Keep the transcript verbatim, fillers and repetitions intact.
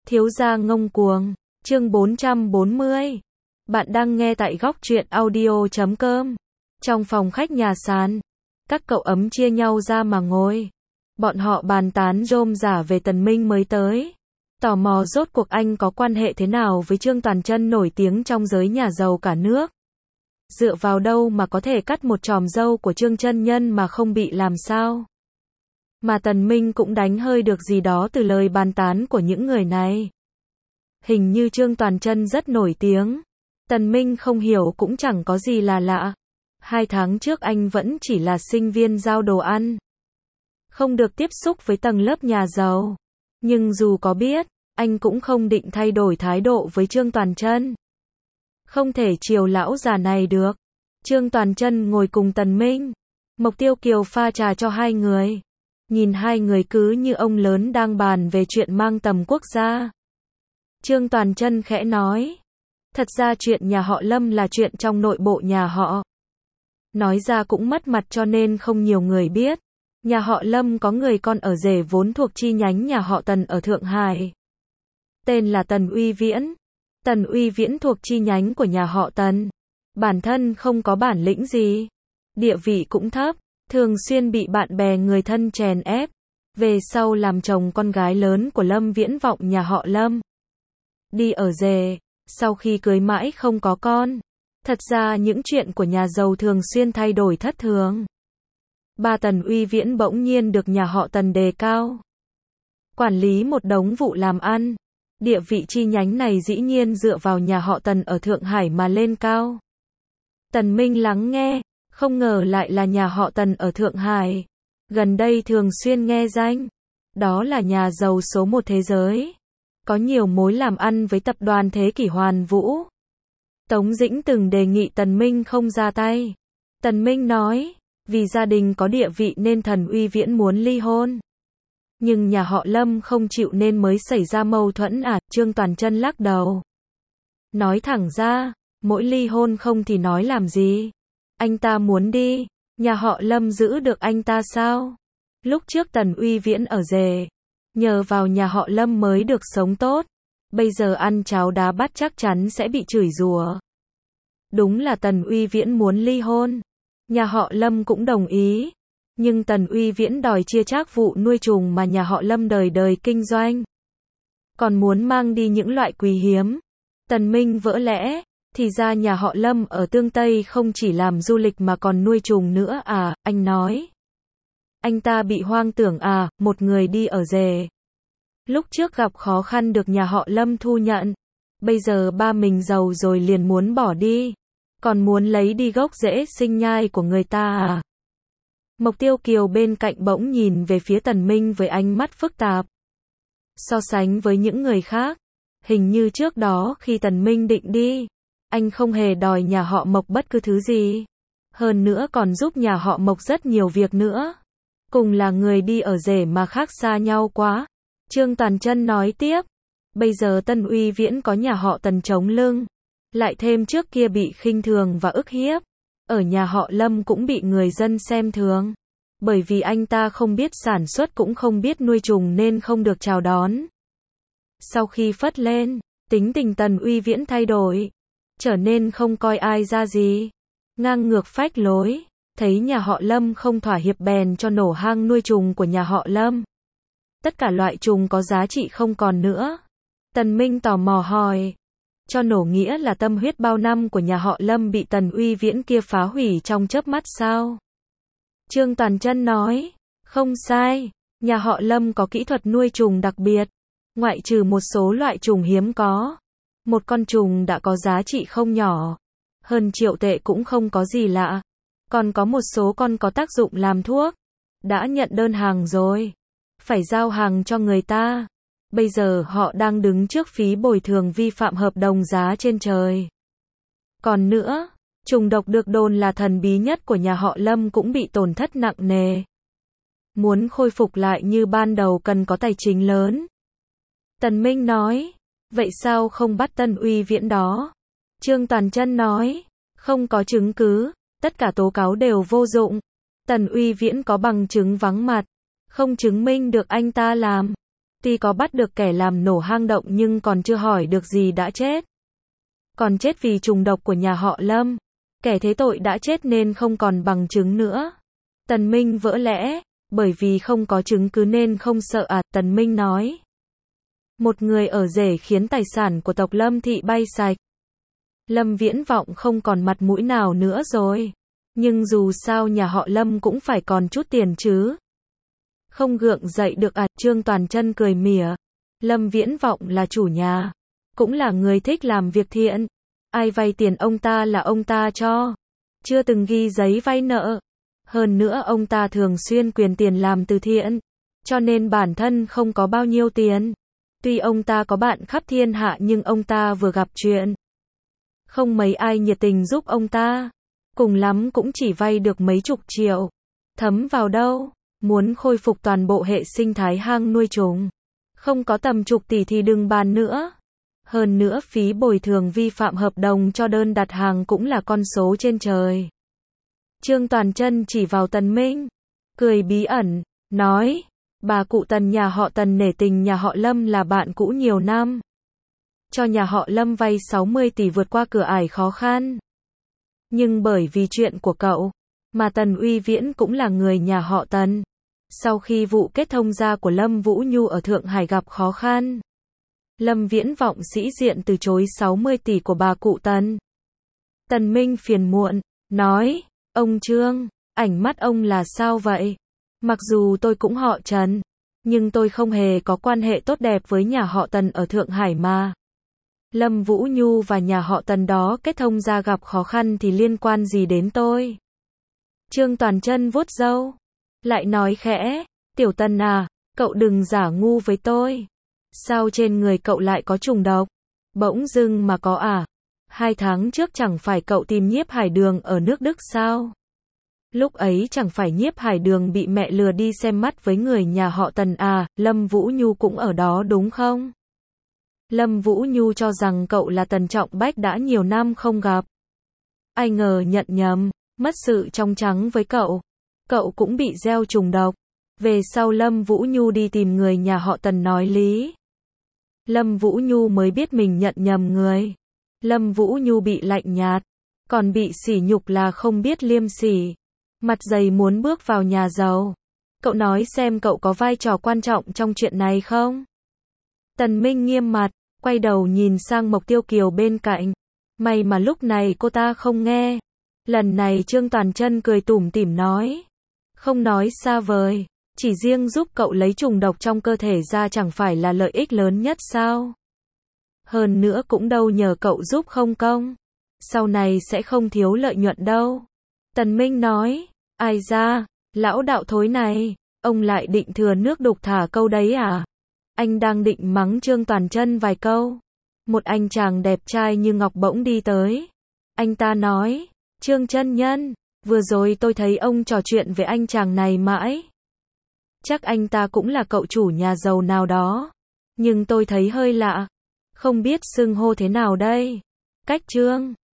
Thiếu gia ngông cuồng, chương bốn trăm bốn mươi. Bạn đang nghe tại góc truyện audio chấm com. Trong phòng khách nhà sàn, các cậu ấm chia nhau ra mà ngồi. Bọn họ bàn tán rôm rả về Tần Minh mới tới. Tò mò rốt cuộc anh có quan hệ thế nào với Trương Toàn Chân nổi tiếng trong giới nhà giàu cả nước. Dựa vào đâu mà có thể cắt một chòm râu của Trương chân nhân mà không bị làm sao? Mà Tần Minh cũng đánh hơi được gì đó từ lời bàn tán của những người này. Hình như Trương Toàn Chân rất nổi tiếng. Tần Minh không hiểu cũng chẳng có gì là lạ. Hai tháng trước anh vẫn chỉ là sinh viên giao đồ ăn. Không được tiếp xúc với tầng lớp nhà giàu. Nhưng dù có biết, anh cũng không định thay đổi thái độ với Trương Toàn Chân. Không thể chiều lão già này được. Trương Toàn Chân ngồi cùng Tần Minh. Mộc Tiêu Kiều pha trà cho hai người. Nhìn hai người cứ như ông lớn đang bàn về chuyện mang tầm quốc gia. Trương Toàn Chân khẽ nói. Thật ra chuyện nhà họ Lâm là chuyện trong nội bộ nhà họ. Nói ra cũng mất mặt cho nên không nhiều người biết. Nhà họ Lâm có người con ở rể vốn thuộc chi nhánh nhà họ Tần ở Thượng Hải. Tên là Tần Uy Viễn. Tần Uy Viễn thuộc chi nhánh của nhà họ Tần. Bản thân không có bản lĩnh gì. Địa vị cũng thấp. Thường xuyên bị bạn bè người thân chèn ép. Về sau làm chồng con gái lớn của Lâm Viễn Vọng nhà họ Lâm. Đi ở rể. Sau khi cưới mãi không có con. Thật ra những chuyện của nhà giàu thường xuyên thay đổi thất thường. Ba Tần Uy Viễn bỗng nhiên được nhà họ Tần đề cao. Quản lý một đống vụ làm ăn. Địa vị chi nhánh này dĩ nhiên dựa vào nhà họ Tần ở Thượng Hải mà lên cao. Tần Minh lắng nghe, không ngờ lại là nhà họ Tần ở Thượng Hải. Gần đây thường xuyên nghe danh. Đó là nhà giàu số một thế giới. Có nhiều mối làm ăn với tập đoàn Thế Kỷ Hoàn Vũ. Tống Dĩnh từng đề nghị Tần Minh không ra tay. Tần Minh nói, vì gia đình có địa vị nên Tần Uy Viễn muốn ly hôn. Nhưng nhà họ Lâm không chịu nên mới xảy ra mâu thuẫn à, Trương Toàn Chân lắc đầu. Nói thẳng ra, mỗi ly hôn không thì nói làm gì. Anh ta muốn đi, nhà họ Lâm giữ được anh ta sao? Lúc trước Tần Uy Viễn ở rể, nhờ vào nhà họ Lâm mới được sống tốt. Bây giờ ăn cháo đá bát chắc chắn sẽ bị chửi rủa. Đúng là Tần Uy Viễn muốn ly hôn. Nhà họ Lâm cũng đồng ý. Nhưng Tần Uy Viễn đòi chia chác vụ nuôi trùng mà nhà họ Lâm đời đời kinh doanh. Còn muốn mang đi những loại quý hiếm. Tần Minh vỡ lẽ, thì ra nhà họ Lâm ở Tương Tây không chỉ làm du lịch mà còn nuôi trùng nữa à, anh nói. Anh ta bị hoang tưởng à, một người đi ở rể. Lúc trước gặp khó khăn được nhà họ Lâm thu nhận. Bây giờ ba mình giàu rồi liền muốn bỏ đi. Còn muốn lấy đi gốc rễ sinh nhai của người ta à. Mộc Tiêu Kiều bên cạnh bỗng nhìn về phía Tần Minh với ánh mắt phức tạp. So sánh với những người khác, hình như trước đó khi Tần Minh định đi, anh không hề đòi nhà họ Mộc bất cứ thứ gì. Hơn nữa còn giúp nhà họ Mộc rất nhiều việc nữa. Cùng là người đi ở rể mà khác xa nhau quá. Trương Toàn Chân nói tiếp, bây giờ Tần Uy Viễn có nhà họ Tần chống lưng, lại thêm trước kia bị khinh thường và ức hiếp, ở nhà họ Lâm cũng bị người dân xem thường, bởi vì anh ta không biết sản xuất cũng không biết nuôi trùng nên không được chào đón. Sau khi phất lên, tính tình Tần Uy Viễn thay đổi, trở nên không coi ai ra gì, ngang ngược phách lối, thấy nhà họ Lâm không thỏa hiệp bèn cho nổ hang nuôi trùng của nhà họ Lâm. Tất cả loại trùng có giá trị không còn nữa. Tần Minh tò mò hỏi. Cho nổ nghĩa là tâm huyết bao năm của nhà họ Lâm bị Tần Uy Viễn kia phá hủy trong chớp mắt sao? Trương Toàn Chân nói. Không sai. Nhà họ Lâm có kỹ thuật nuôi trùng đặc biệt. Ngoại trừ một số loại trùng hiếm có. Một con trùng đã có giá trị không nhỏ. Hơn triệu tệ cũng không có gì lạ. Còn có một số con có tác dụng làm thuốc. Đã nhận đơn hàng rồi. Phải giao hàng cho người ta. Bây giờ họ đang đứng trước phí bồi thường vi phạm hợp đồng giá trên trời. Còn nữa, trùng độc được đồn là thần bí nhất của nhà họ Lâm cũng bị tổn thất nặng nề. Muốn khôi phục lại như ban đầu cần có tài chính lớn. Tần Minh nói, vậy sao không bắt Tần Uy Viễn đó? Trương Toàn Chân nói, không có chứng cứ, tất cả tố cáo đều vô dụng. Tần Uy Viễn có bằng chứng vắng mặt, không chứng minh được anh ta làm. Tuy có bắt được kẻ làm nổ hang động nhưng còn chưa hỏi được gì đã chết. Còn chết vì trùng độc của nhà họ Lâm. Kẻ thế tội đã chết nên không còn bằng chứng nữa. Tần Minh vỡ lẽ, bởi vì không có chứng cứ nên không sợ à, Tần Minh nói. Một người ở rể khiến tài sản của tộc Lâm thị bay sạch. Lâm Viễn Vọng không còn mặt mũi nào nữa rồi. Nhưng dù sao nhà họ Lâm cũng phải còn chút tiền chứ. Không gượng dậy được à, Trương Toàn Chân cười mỉa. Lâm Viễn Vọng là chủ nhà. Cũng là người thích làm việc thiện. Ai vay tiền ông ta là ông ta cho. Chưa từng ghi giấy vay nợ. Hơn nữa ông ta thường xuyên quyền tiền làm từ thiện. Cho nên bản thân không có bao nhiêu tiền. Tuy ông ta có bạn khắp thiên hạ nhưng ông ta vừa gặp chuyện. Không mấy ai nhiệt tình giúp ông ta. Cùng lắm cũng chỉ vay được mấy chục triệu. Thấm vào đâu. Muốn khôi phục toàn bộ hệ sinh thái hang nuôi trùng. Không có tầm chục tỷ thì đừng bàn nữa. Hơn nữa phí bồi thường vi phạm hợp đồng cho đơn đặt hàng cũng là con số trên trời. Trương Toàn Chân chỉ vào Tần Minh. Cười bí ẩn. Nói. Bà cụ Tần nhà họ Tần nể tình nhà họ Lâm là bạn cũ nhiều năm. Cho nhà họ Lâm vay sáu mươi tỷ vượt qua cửa ải khó khăn. Nhưng bởi vì chuyện của cậu, mà Tần Uy Viễn cũng là người nhà họ Tần. Sau khi vụ kết thông gia của Lâm Vũ Nhu ở Thượng Hải gặp khó khăn, Lâm Viễn Vọng sĩ diện từ chối sáu mươi tỷ của bà cụ Tần. Tần Minh phiền muộn, nói, ông Trương, ảnh mắt ông là sao vậy? Mặc dù tôi cũng họ Trần, nhưng tôi không hề có quan hệ tốt đẹp với nhà họ Tần ở Thượng Hải mà. Lâm Vũ Nhu và nhà họ Tần đó kết thông gia gặp khó khăn thì liên quan gì đến tôi? Trương Toàn Chân vuốt râu, lại nói khẽ, Tiểu Tần à, cậu đừng giả ngu với tôi. Sao trên người cậu lại có trùng độc? Bỗng dưng mà có à? Hai tháng trước chẳng phải cậu tìm Nhiếp Hải Đường ở nước Đức sao? Lúc ấy chẳng phải Nhiếp Hải Đường bị mẹ lừa đi xem mắt với người nhà họ Tần à, Lâm Vũ Nhu cũng ở đó đúng không? Lâm Vũ Nhu cho rằng cậu là Tần Trọng Bách đã nhiều năm không gặp. Ai ngờ nhận nhầm, mất sự trong trắng với cậu. Cậu cũng bị gieo trùng độc. Về sau Lâm Vũ Nhu đi tìm người nhà họ Tần nói lý. Lâm Vũ Nhu mới biết mình nhận nhầm người. Lâm Vũ Nhu bị lạnh nhạt, còn bị sỉ nhục là không biết liêm sỉ. Mặt dày muốn bước vào nhà giàu. Cậu nói xem cậu có vai trò quan trọng trong chuyện này không? Tần Minh nghiêm mặt, quay đầu nhìn sang Mộc Tiêu Kiều bên cạnh. May mà lúc này cô ta không nghe. Lần này Trương Toàn Chân cười tủm tỉm nói. Không nói xa vời, chỉ riêng giúp cậu lấy trùng độc trong cơ thể ra chẳng phải là lợi ích lớn nhất sao? Hơn nữa cũng đâu nhờ cậu giúp không công. Sau này sẽ không thiếu lợi nhuận đâu. Tần Minh nói, ai ra, lão đạo thối này, ông lại định thừa nước đục thả câu đấy à? Anh đang định mắng Trương Toàn Chân vài câu. Một anh chàng đẹp trai như ngọc bỗng đi tới. Anh ta nói, Trương chân nhân, vừa rồi tôi thấy ông trò chuyện với anh chàng này mãi. Chắc anh ta cũng là cậu chủ nhà giàu nào đó. Nhưng tôi thấy hơi lạ. Không biết xưng hô thế nào đây? Cách Trương.